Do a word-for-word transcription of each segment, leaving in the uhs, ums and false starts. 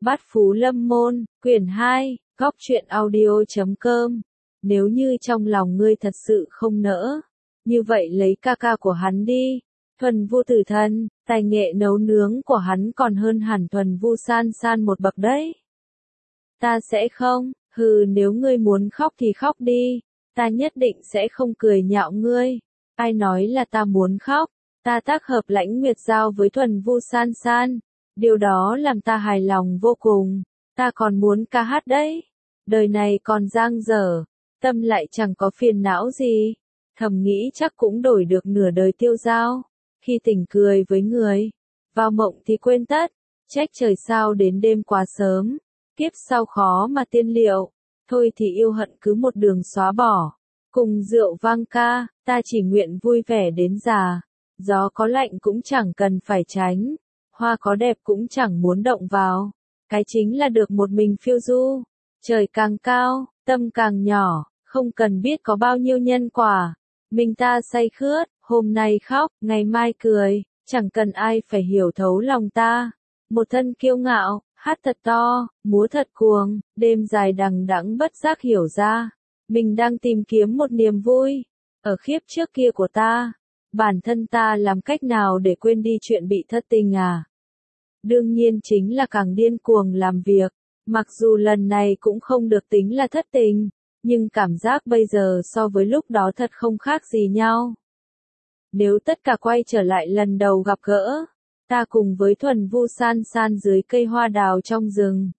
Bát Phú Lâm Môn, quyển hai, góc truyện audio chấm com. Nếu như trong lòng ngươi thật sự không nỡ, như vậy lấy ca ca của hắn đi. Thuần Vu Tử Thần, tài nghệ nấu nướng của hắn còn hơn hẳn Thuần Vu San San một bậc đấy. Ta sẽ không, hừ, nếu ngươi muốn khóc thì khóc đi, ta nhất định sẽ không cười nhạo ngươi. Ai nói là ta muốn khóc, ta tác hợp Lãnh Nguyệt Giao với Thuần Vu San San. Điều đó làm ta hài lòng vô cùng, ta còn muốn ca hát đấy. Đời này còn dang dở, tâm lại chẳng có phiền não gì. Thầm nghĩ chắc cũng đổi được nửa đời tiêu dao. Khi tỉnh cười với người, vào mộng thì quên tất. Trách trời sao đến đêm quá sớm, kiếp sau khó mà tiên liệu. Thôi thì yêu hận cứ một đường xóa bỏ. Cùng rượu vang ca, ta chỉ nguyện vui vẻ đến già. Gió có lạnh cũng chẳng cần phải tránh. Hoa có đẹp cũng chẳng muốn động vào. Cái chính là được một mình phiêu du. Trời càng cao, tâm càng nhỏ, không cần biết có bao nhiêu nhân quả. Mình ta say khướt, hôm nay khóc, ngày mai cười, chẳng cần ai phải hiểu thấu lòng ta. Một thân kiêu ngạo, hát thật to, múa thật cuồng, đêm dài đằng đẵng bất giác hiểu ra. Mình đang tìm kiếm một niềm vui, ở khiếp trước kia của ta. Bản thân ta làm cách nào để quên đi chuyện bị thất tình à? Đương nhiên chính là càng điên cuồng làm việc, mặc dù lần này cũng không được tính là thất tình, nhưng cảm giác bây giờ so với lúc đó thật không khác gì nhau. Nếu tất cả quay trở lại lần đầu gặp gỡ, ta cùng với Thuần Vu San San dưới cây hoa đào trong rừng.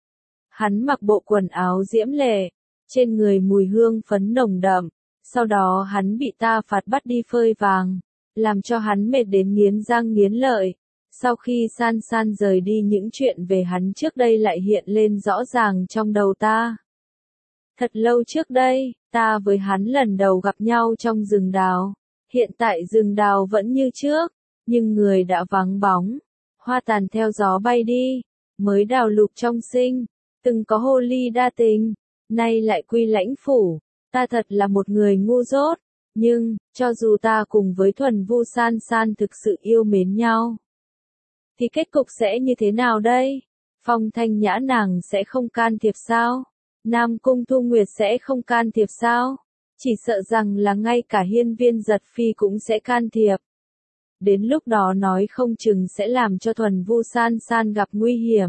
Hắn mặc bộ quần áo diễm lệ, trên người mùi hương phấn nồng đậm, sau đó hắn bị ta phạt bắt đi phơi vàng, làm cho hắn mệt đến nghiến răng nghiến lợi. Sau khi San San rời đi, những chuyện về hắn trước đây lại hiện lên rõ ràng trong đầu ta. Thật lâu trước đây, ta với hắn lần đầu gặp nhau trong rừng đào. Hiện tại rừng đào vẫn như trước, nhưng người đã vắng bóng. Hoa tàn theo gió bay đi, mới đào lục trong sinh. Từng có hồ ly đa tình, nay lại quy lãnh phủ. Ta thật là một người ngu dốt, nhưng, cho dù ta cùng với Thuần Vu San San thực sự yêu mến nhau, thì kết cục sẽ như thế nào đây? Phong Thanh Nhã nàng sẽ không can thiệp sao? Nam Cung Thu Nguyệt sẽ không can thiệp sao? Chỉ sợ rằng là ngay cả Hiên Viên Giật Phi cũng sẽ can thiệp. Đến lúc đó nói không chừng sẽ làm cho Thuần Vu San San gặp nguy hiểm.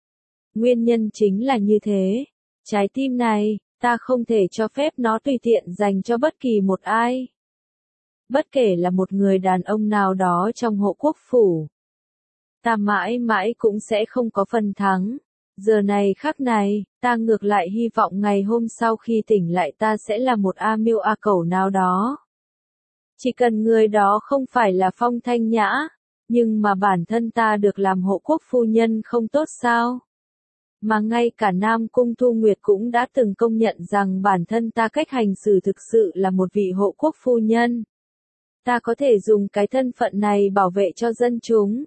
Nguyên nhân chính là như thế. Trái tim này, ta không thể cho phép nó tùy tiện dành cho bất kỳ một ai. Bất kể là một người đàn ông nào đó trong Hộ Quốc Phủ. Ta mãi mãi cũng sẽ không có phần thắng. Giờ này khắc này, ta ngược lại hy vọng ngày hôm sau khi tỉnh lại ta sẽ là một A Miêu A Cẩu nào đó. Chỉ cần người đó không phải là Phong Thanh Nhã, nhưng mà bản thân ta được làm hộ quốc phu nhân không tốt sao? Mà ngay cả Nam Cung Thu Nguyệt cũng đã từng công nhận rằng bản thân ta cách hành xử thực sự là một vị hộ quốc phu nhân. Ta có thể dùng cái thân phận này bảo vệ cho dân chúng.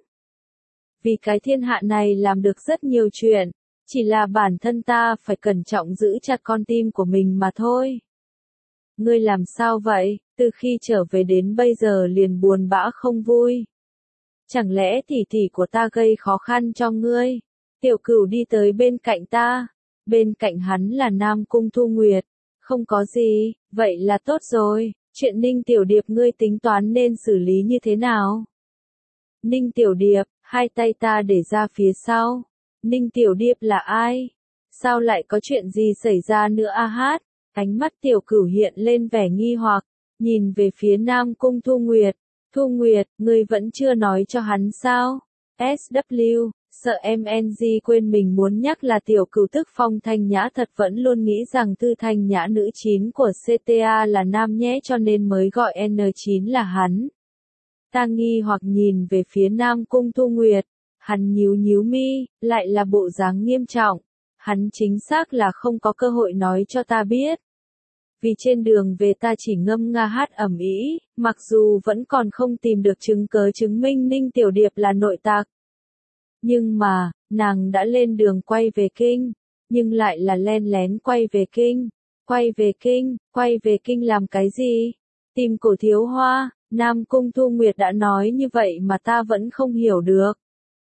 Vì cái thiên hạ này làm được rất nhiều chuyện, chỉ là bản thân ta phải cẩn trọng giữ chặt con tim của mình mà thôi. Ngươi làm sao vậy, từ khi trở về đến bây giờ liền buồn bã không vui? Chẳng lẽ tỷ tỷ của ta gây khó khăn cho ngươi? Tiểu Cửu đi tới bên cạnh ta, bên cạnh hắn là Nam Cung Thu Nguyệt. Không có gì, vậy là tốt rồi, chuyện Ninh Tiểu Điệp ngươi tính toán nên xử lý như thế nào? Ninh Tiểu Điệp, hai tay ta để ra phía sau. Ninh Tiểu Điệp là ai? Sao lại có chuyện gì xảy ra nữa a hát? Ánh mắt Tiểu Cửu hiện lên vẻ nghi hoặc, nhìn về phía Nam Cung Thu Nguyệt. Thu Nguyệt, ngươi vẫn chưa nói cho hắn sao? ét vê, sợ em en giê quên mình muốn nhắc là Tiểu Cửu tức Phong Thanh Nhã thật vẫn luôn nghĩ rằng Thư Thanh Nhã nữ chín của xê tê a là nam nhé cho nên mới gọi en chín là hắn. Ta nghi hoặc nhìn về phía Nam Cung Thu Nguyệt, hắn nhíu nhíu mi, lại là bộ dáng nghiêm trọng. Hắn chính xác là không có cơ hội nói cho ta biết. Vì trên đường về ta chỉ ngâm nga hát ầm ĩ, mặc dù vẫn còn không tìm được chứng cớ chứng minh Ninh Tiểu Điệp là nội tặc. Nhưng mà, nàng đã lên đường quay về kinh, nhưng lại là len lén quay về kinh. Quay về kinh, quay về kinh làm cái gì? Tìm Cổ Thiếu Hoa, Nam Cung Thu Nguyệt đã nói như vậy mà ta vẫn không hiểu được.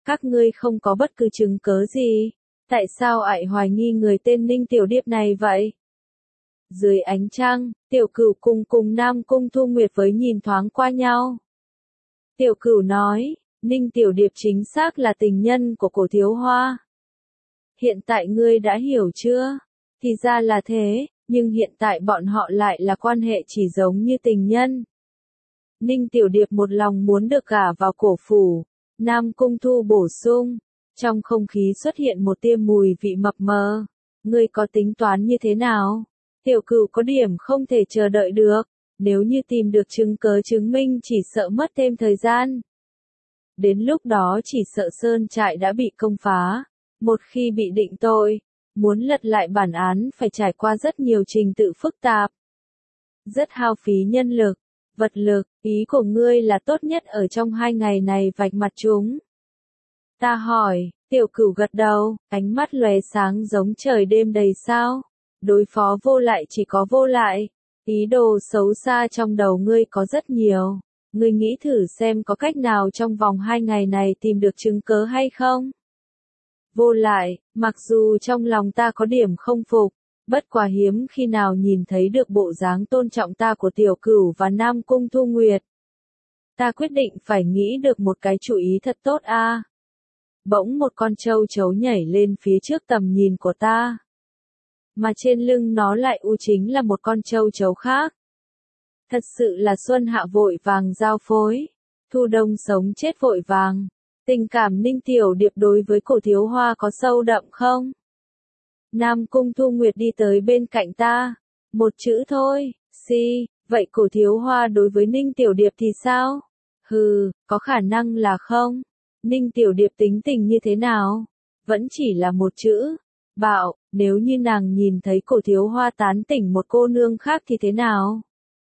Các ngươi không có bất cứ chứng cớ gì. Tại sao ại hoài nghi người tên Ninh Tiểu Điệp này vậy? Dưới ánh trăng, Tiểu Cửu cùng cùng Nam Cung Thu Nguyệt với nhìn thoáng qua nhau. Tiểu Cửu nói, Ninh Tiểu Điệp chính xác là tình nhân của Cổ Thiếu Hoa. Hiện tại ngươi đã hiểu chưa? Thì ra là thế, nhưng hiện tại bọn họ lại là quan hệ chỉ giống như tình nhân. Ninh Tiểu Điệp một lòng muốn được gả vào Cổ phủ. Nam Cung Thu bổ sung. Trong không khí xuất hiện một tia mùi vị mập mờ. Ngươi có tính toán như thế nào? Tiểu Cửu có điểm không thể chờ đợi được. Nếu như tìm được chứng cớ chứng minh chỉ sợ mất thêm thời gian. Đến lúc đó chỉ sợ sơn trại đã bị công phá. Một khi bị định tội, muốn lật lại bản án phải trải qua rất nhiều trình tự phức tạp. Rất hao phí nhân lực, vật lực, ý của ngươi là tốt nhất ở trong hai ngày này vạch mặt chúng. Ta hỏi, Tiểu Cửu gật đầu, ánh mắt lóe sáng giống trời đêm đầy sao. Đối phó vô lại chỉ có vô lại, ý đồ xấu xa trong đầu ngươi có rất nhiều. Ngươi nghĩ thử xem có cách nào trong vòng hai ngày này tìm được chứng cớ hay không? Vô lại, mặc dù trong lòng ta có điểm không phục, bất quá hiếm khi nào nhìn thấy được bộ dáng tôn trọng ta của Tiểu Cửu và Nam Cung Thu Nguyệt. Ta quyết định phải nghĩ được một cái chủ ý thật tốt a. À. Bỗng một con trâu chấu nhảy lên phía trước tầm nhìn của ta. Mà trên lưng nó lại u chính là một con trâu chấu khác. Thật sự là xuân hạ vội vàng giao phối, thu đông sống chết vội vàng. Tình cảm Ninh Tiểu Điệp đối với Cổ Thiếu Hoa có sâu đậm không? Nam Cung Thu Nguyệt đi tới bên cạnh ta. Một chữ thôi, si, vậy Cổ Thiếu Hoa đối với Ninh Tiểu Điệp thì sao? Hừ, có khả năng là không. Ninh Tiểu Điệp tính tình như thế nào? Vẫn chỉ là một chữ. Bạo, nếu như nàng nhìn thấy Cổ Thiếu Hoa tán tỉnh một cô nương khác thì thế nào?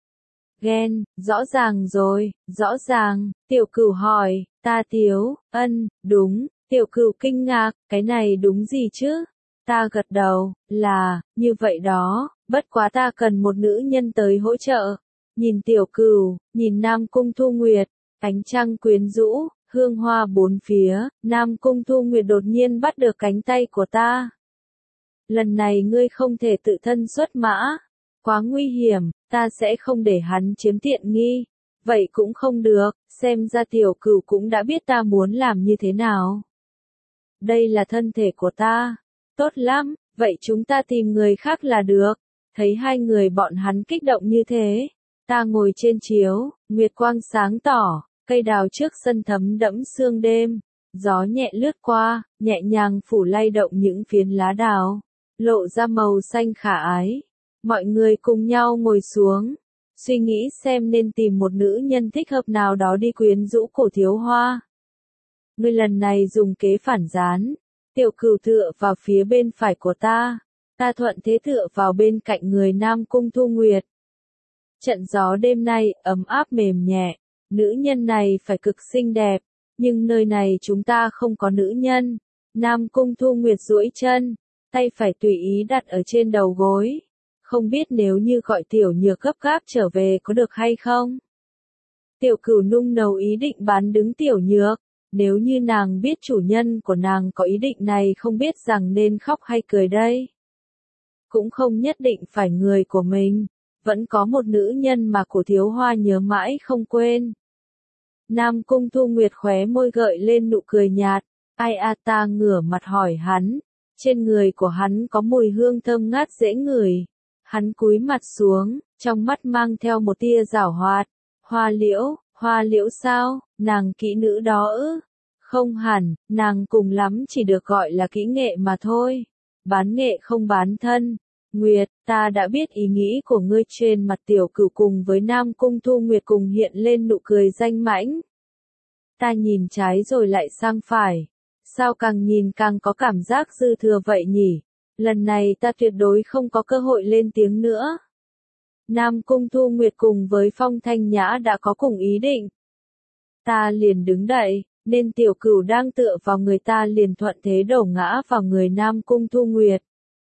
Ghen, rõ ràng rồi, rõ ràng, Tiểu Cửu hỏi, ta Tiếu, ân, đúng, Tiểu Cửu kinh ngạc, cái này đúng gì chứ? Ta gật đầu, là, như vậy đó, bất quá ta cần một nữ nhân tới hỗ trợ. Nhìn Tiểu Cửu, nhìn Nam Cung Thu Nguyệt, ánh trăng quyến rũ, hương hoa bốn phía, Nam Cung Thu Nguyệt đột nhiên bắt được cánh tay của ta. Lần này ngươi không thể tự thân xuất mã, quá nguy hiểm, ta sẽ không để hắn chiếm tiện nghi. Vậy cũng không được, xem ra Tiểu Cửu cũng đã biết ta muốn làm như thế nào. Đây là thân thể của ta. Tốt lắm, vậy chúng ta tìm người khác là được. Thấy hai người bọn hắn kích động như thế. Ta ngồi trên chiếu, nguyệt quang sáng tỏ, cây đào trước sân thấm đẫm sương đêm. Gió nhẹ lướt qua, nhẹ nhàng phủ lay động những phiến lá đào, lộ ra màu xanh khả ái. Mọi người cùng nhau ngồi xuống, suy nghĩ xem nên tìm một nữ nhân thích hợp nào đó đi quyến rũ Cổ Thiếu Hoa. Ngươi lần này dùng kế phản gián. Tiểu Cửu tựa vào phía bên phải của ta, ta thuận thế tựa vào bên cạnh người Nam Cung Thu Nguyệt. Trận gió đêm nay ấm áp mềm nhẹ, nữ nhân này phải cực xinh đẹp, nhưng nơi này chúng ta không có nữ nhân. Nam Cung Thu Nguyệt duỗi chân, tay phải tùy ý đặt ở trên đầu gối. Không biết nếu như gọi Tiểu Nhược gấp gáp trở về có được hay không? Tiểu Cửu nung nấu ý định bán đứng Tiểu Nhược. Nếu như nàng biết chủ nhân của nàng có ý định này không biết rằng nên khóc hay cười đây. Cũng không nhất định phải người của mình. Vẫn có một nữ nhân mà Cổ Thiếu Hoa nhớ mãi không quên. Nam Cung Thu Nguyệt khóe môi gợi lên nụ cười nhạt. Ai a ta ngửa mặt hỏi hắn. Trên người của hắn có mùi hương thơm ngát dễ ngửi. Hắn cúi mặt xuống, trong mắt mang theo một tia giảo hoạt. Hoa liễu, hoa liễu sao, nàng kỹ nữ đó ư? Không hẳn, nàng cùng lắm chỉ được gọi là kỹ nghệ mà thôi. Bán nghệ không bán thân. Nguyệt, ta đã biết ý nghĩ của ngươi. Trên mặt Tiểu Cửu cùng với Nam Cung Thu Nguyệt cùng hiện lên nụ cười danh mãnh. Ta nhìn trái rồi lại sang phải. Sao càng nhìn càng có cảm giác dư thừa vậy nhỉ? Lần này ta tuyệt đối không có cơ hội lên tiếng nữa. Nam Cung Thu Nguyệt cùng với Phong Thanh Nhã đã có cùng ý định. Ta liền đứng dậy, nên Tiểu Cửu đang tựa vào người ta liền thuận thế đổ ngã vào người Nam Cung Thu Nguyệt.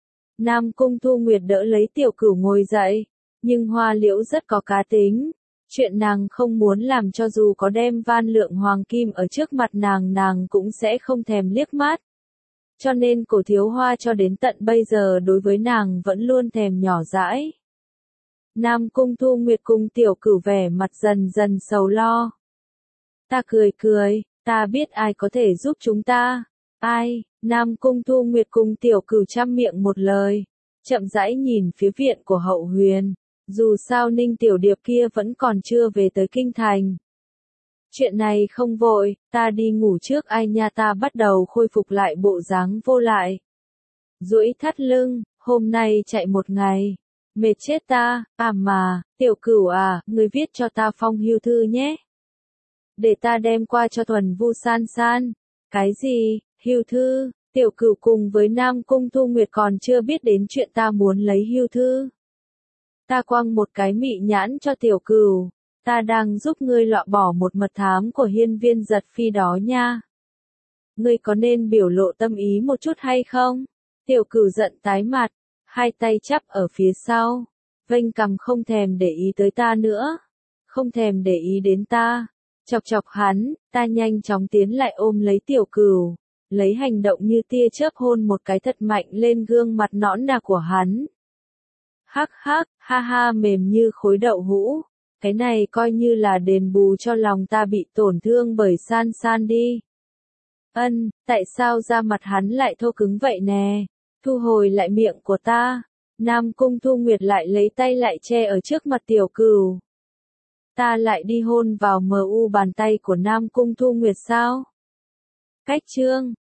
Nam Cung Thu Nguyệt đỡ lấy Tiểu Cửu ngồi dậy, nhưng Hoa Liễu rất có cá tính. Chuyện nàng không muốn làm cho dù có đem van lượng hoàng kim ở trước mặt nàng nàng cũng sẽ không thèm liếc mắt. Cho nên cổ thiếu hoa cho đến tận bây giờ đối với nàng vẫn luôn thèm nhỏ dãi. Nam Cung Thu Nguyệt cùng tiểu cửu vẻ mặt dần dần sầu lo. Ta cười cười, ta biết ai có thể giúp chúng ta. Ai? Nam Cung Thu Nguyệt cùng tiểu cửu chăm miệng một lời. Chậm rãi nhìn phía viện của Hậu Huyền. Dù sao Ninh Tiểu Điệp kia vẫn còn chưa về tới kinh thành. Chuyện này không vội, ta đi ngủ trước ai nha ta bắt đầu khôi phục lại bộ dáng vô lại. Duỗi thắt lưng, hôm nay chạy một ngày. Mệt chết ta, à mà, tiểu cửu à, ngươi viết cho ta phong hưu thư nhé. Để ta đem qua cho Thuần Vu San San. Cái gì, hưu thư, tiểu cửu cùng với Nam Cung Thu Nguyệt còn chưa biết đến chuyện ta muốn lấy hưu thư. Ta quăng một cái mị nhãn cho tiểu cửu. Ta đang giúp ngươi loại bỏ một mật thám của hiên viên giật phi đó nha. Ngươi có nên biểu lộ tâm ý một chút hay không? Tiểu cửu giận tái mặt, hai tay chắp ở phía sau, vênh cằm không thèm để ý tới ta nữa. Không thèm để ý đến ta. Chọc chọc hắn, ta nhanh chóng tiến lại ôm lấy tiểu cửu, lấy hành động như tia chớp hôn một cái thật mạnh lên gương mặt nõn nà của hắn. Hắc hắc, ha ha mềm như khối đậu hũ. Cái này coi như là đền bù cho lòng ta bị tổn thương bởi San San đi. Ân, tại sao da mặt hắn lại thô cứng vậy nè? Thu hồi lại miệng của ta. Nam Cung Thu Nguyệt lại lấy tay lại che ở trước mặt tiểu cửu. Ta lại đi hôn vào mờ u bàn tay của Nam Cung Thu Nguyệt sao? Cách chương